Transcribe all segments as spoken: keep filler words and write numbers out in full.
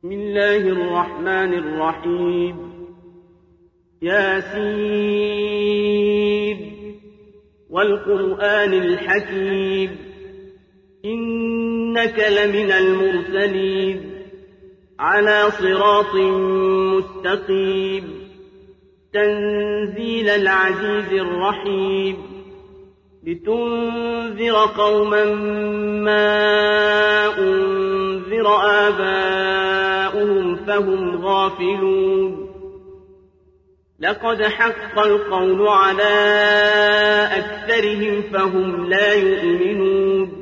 بسم الله الرحمن الرحيم ياسين والقرآن الحكيم إنك لمن المرسلين على صراط مستقيم تنزيل العزيز الرحيم لتنذر قوما ما أنذر آباؤهم فهم غافلون لقد حق القول على أكثرهم فهم لا يؤمنون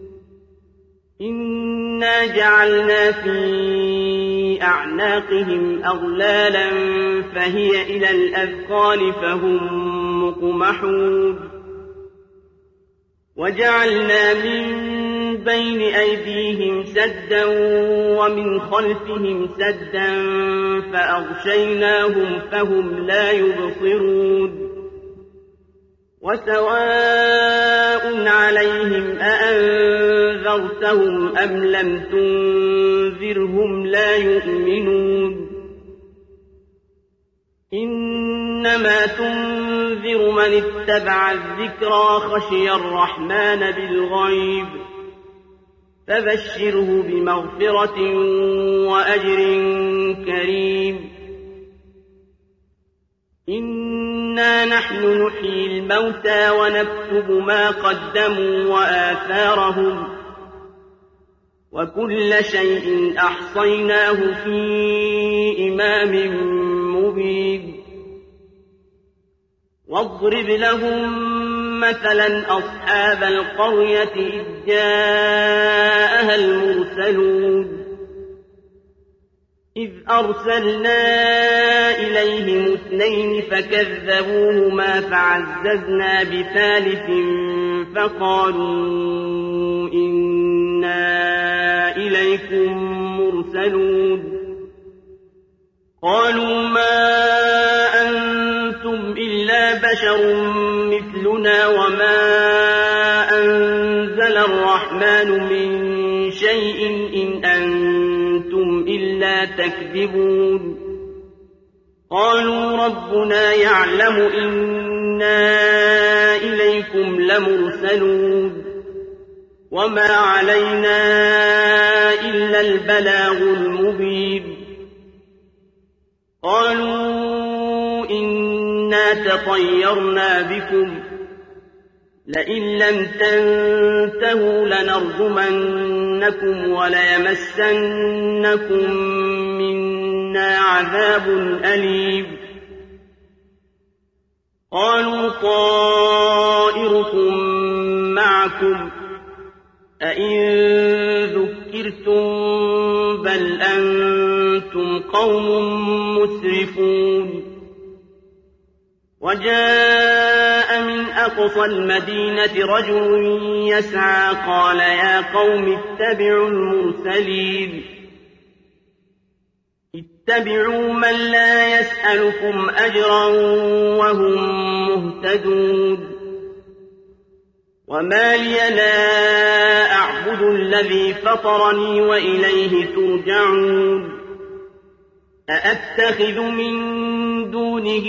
إنا جعلنا في أعناقهم أغلالا فهي إلى الأذقان فهم مقمحون وجعلنا من بين أيديهم سدا ومن خلفهم سدا فأغشيناهم فهم لا يبصرون وسواء عليهم أأنذرتهم أم لم تنذرهم لا يؤمنون إنما تنذر من اتبع الذكرى خشي الرحمن بالغيب فبشره بمغفرة وأجر كريم إنا نحن نحيي الموتى ونكتب ما قدموا وآثارهم وكل شيء أحصيناه في إمام مبين واضرب لهم مثلا أصحاب القرية إذ جاءها المرسلون إذ أرسلنا إليهم اثنين فكذبوهما فعززنا بثالث فقالوا إنا إليكم مرسلون قالوا ما أنتم إلا بشر مثلنا وما أنزل الرحمن من شيء إن أنتم إلا تكذبون قالوا ربنا يعلم إنا إليكم لمرسلون وما علينا إلا البلاغ المبين قالوا إنا تطيرنا بكم لئن لم تنتهوا لنرجمنكم وليمسنكم منا عذاب أليم قالوا طائركم معكم أئن ذكرتم بل أنتم قوم مسرفون وجاء من أقصى المدينة رجل يسعى قال يا قوم اتبعوا المرسلين اتبعوا من لا يسألكم أجرا وهم مهتدون وما لي لا أعبد الذي فطرني وإليه ترجعون أأتخذ من دونه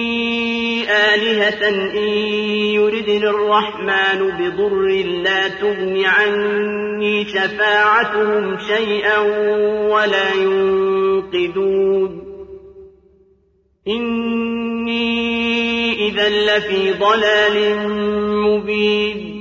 آلهة إن يردني الرحمن بضر لا تغن عني شفاعتهم شيئا ولا ينقذون إني إذا لفي ضلال مبين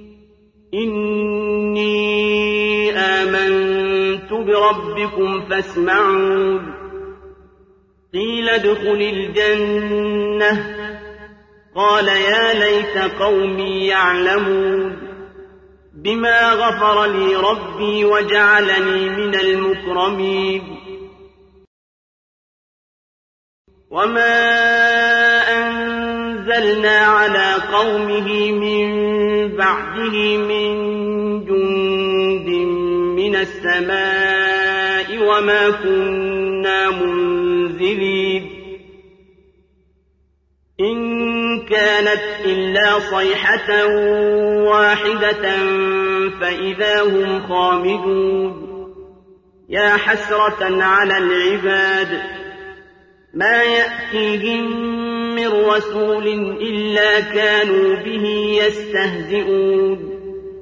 إني آمنت بربكم فاسمعون قيل ادخل الجنة قال يا ليت قومي يعلمون بما غفر لي ربي وجعلني من المكرمين وما أنزلنا على قومه من بعده من جند من السماء وما كنا منزلين إن كانت إلا صيحة واحدة فإذا هم خامدون يا حسرة على العباد ما يأتيهم من رسول إلا كانوا به يستهزئون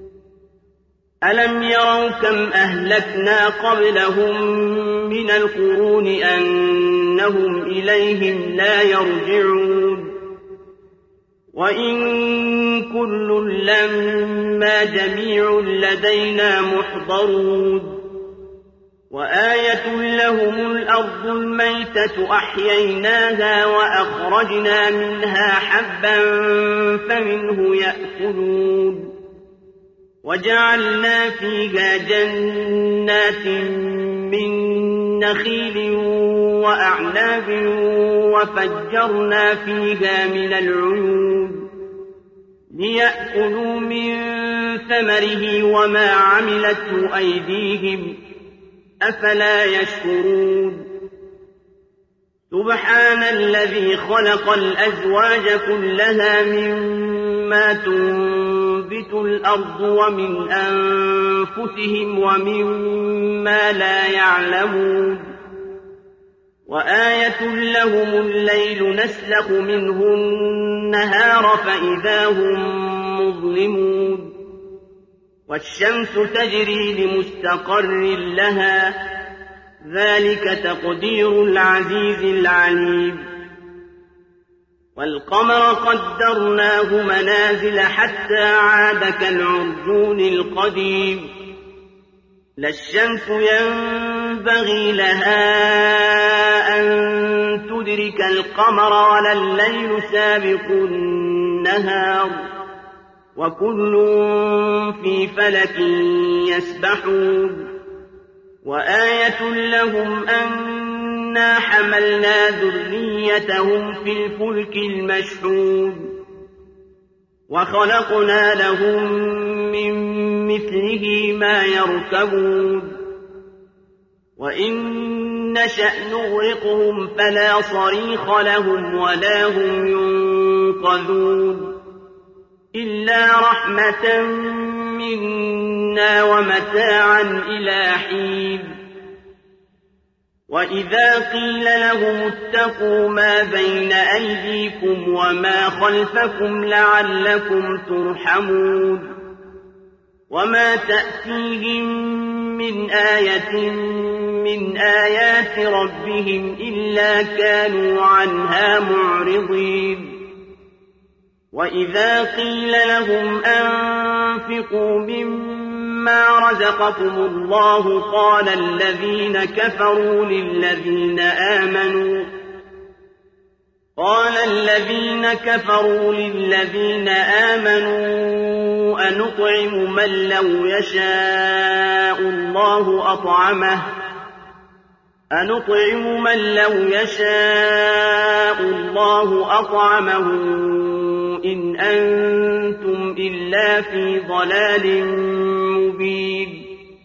ألم يروا كم أهلكنا قبلهم من القرون أنهم إليهم لا يرجعون وإن كل لما جميع لدينا محضرون وآية لهم الأرض الميتة أحييناها وأخرجنا منها حبا فمنه يأكلون وجعلنا فيها جنات من نخيل وأعناب وفجرنا فيها من العيون ليأكلوا من ثمره وما عملته أيديهم أفلا يشكرون سبحان الذي خلق الأزواج كلها مما تنبت الأرض ومن أنفسهم ومما لا يعلمون وآية لهم الليل نسلخ منه النهار فإذا هم مظلمون والشمس تجري لمستقر لها ذلك تقدير العزيز العليم والقمر قدرناه منازل حتى عاد كالعرجون القديم لا الشمس ينبغي لها أن تدرك القمر ولا الليل سابق النهار وكل في فلك يسبحون وآية لهم أنا حملنا ذريتهم في الفلك المشحون وخلقنا لهم من مثله ما يركبون وإن نشأ نغرقهم فلا صريخ لهم ولا هم ينقذون إلا رحمة منا ومتاعا إلى حين وإذا قيل لهم اتقوا ما بين أيديكم وما خلفكم لعلكم ترحمون وما تأتيهم من آية من آيات ربهم إلا كانوا عنها معرضين وإذا قيل لهم أنفقوا مما رزقكم الله قال الذين كفروا للذين آمنوا قال الذين كفروا للذين آمنوا أنطعم من لو يشاء الله أطعمه أنطعم من لو يشاء الله أطعمه إن أنتم إلا في ضلال مبين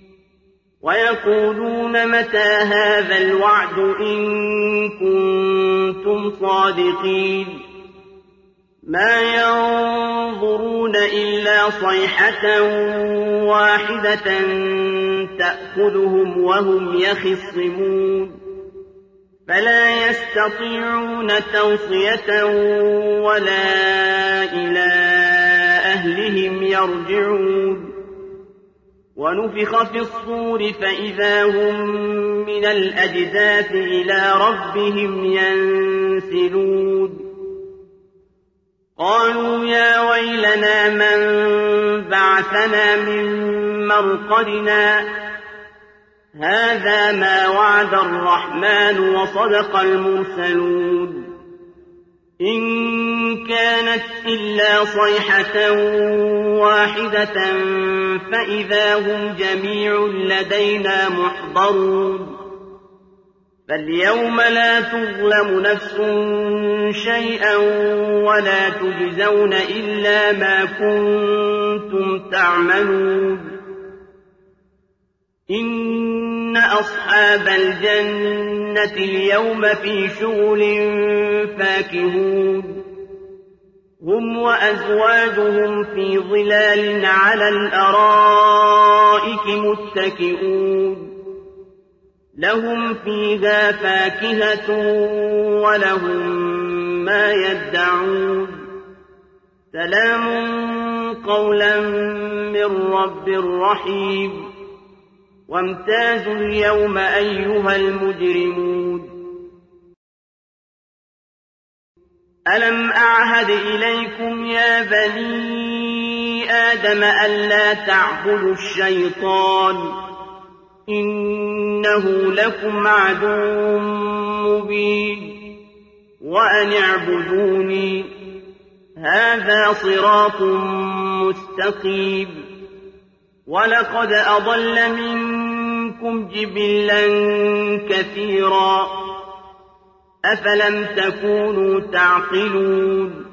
ويقولون متى هذا الوعد إن كنتم صادقين ما ينظرون إلا صيحة واحدة تأخذهم وهم يخصمون فلا يستطيعون توصية ولا إلى أهلهم يرجعون ونفخ في الصور فإذا هم من الأجداث إلى ربهم ينسلون قالوا يا ويلنا من بعثنا من مرقدنا هذا ما وعد الرحمن وصدق المرسلون إن كانت إلا صيحة واحدة فإذا هم جميع لدينا محضرون فاليوم لا تظلم نفس شيئا ولا تجزون إلا ما كنتم تعملون إن أصحاب الجنة اليوم في شغل فاكهون هم وأزواجهم في ظلال على الأرائك متكئون لهم فيها فاكهة ولهم ما يدعون سلام قولا من رب رحيم وامتازوا اليوم أيها المجرمون ألم أعهد إليكم يا بني آدم ألا تعبدوا الشيطان إنه لكم عدو مبين وأن اعبدوني هذا صراط مستقيم ولقد أضل منكم جبلا كثيرا أفلم تكونوا تعقلون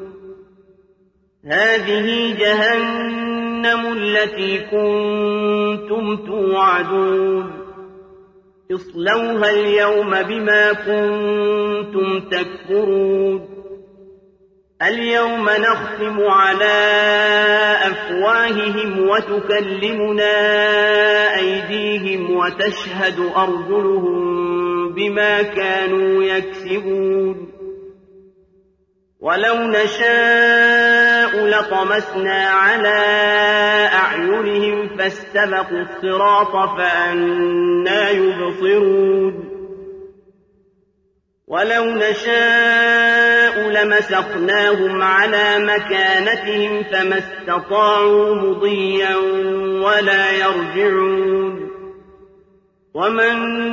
هذه جهنم التي كنتم توعدون اصلوها اليوم بما كنتم تكفرون اليوم نختم على أفواههم وتكلمنا أيديهم وتشهد أرجلهم بما كانوا يكسبون ولو نشاء لطمسنا على أعينهم فاستبقوا الصراط فأنى يبصرون ولو نشاء لمسخناهم على مكانتهم فما استطاعوا مضيا ولا يرجعون ومن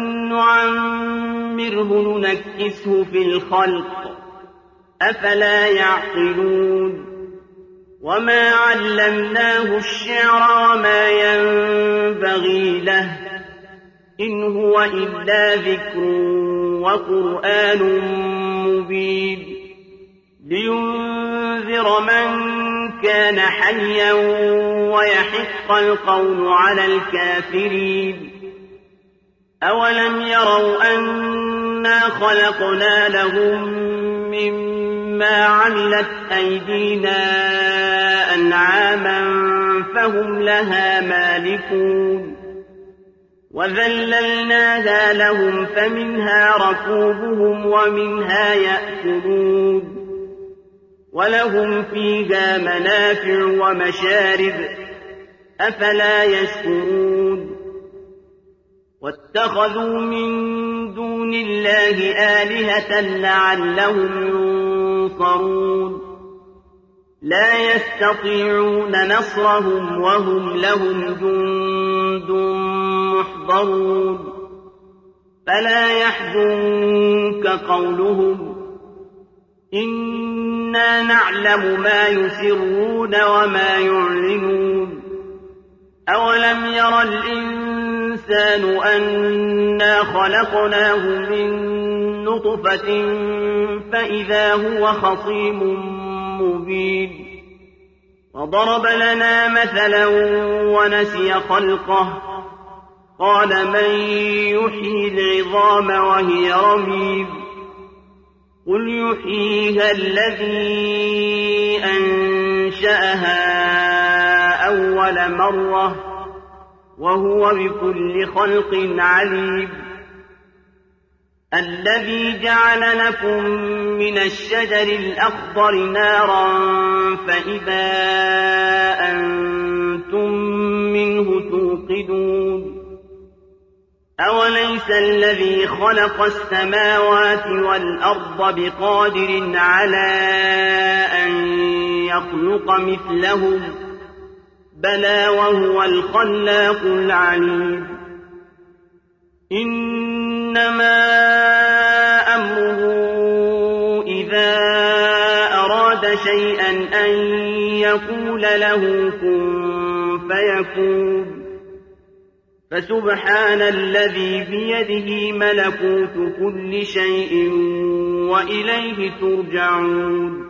نعمره ننكسه في الخلق أفلا يعقلون وما علمناه الشعر وما ينبغي له إن هو إلا ذكر وقرآن مبين لينذر من كان حيا ويحق القول على الكافرين أولم يروا أنا خلقنا لهم مما عملت أيدينا أنعاما فهم لها مالكون وذللناها لهم فمنها ركوبهم ومنها يأكلون ولهم فيها منافع ومشارب أفلا يشكرون واتخذوا من دون الله آلهة لعلهم ينصرون لا يستطيعون نصرهم وهم لهم جند محضرون فلا يحزنك قولهم إنا نعلم ما يسرون وما يعلنون أولم ير الإنسان أنا خلقناه من نطفة فإذا هو خصيم مبين وضرب لنا مثلا ونسي خلقه قال من يحيي العظام وهي رميم قل يحييها الذي أنشأها أول مرة وهو بكل خلق عليم الذي جعل لكم من الشجر الأخضر نارا فإذا أنتم منه توقدون أوليس الذي خلق السماوات والأرض بقادر على أن يخلق مثلهم بلى وهو الخلاق العليم إنما أمره إذا أراد شيئا أن يقول له كن فيكون فسبحان الذي بيده ملكوت كل شيء وإليه ترجعون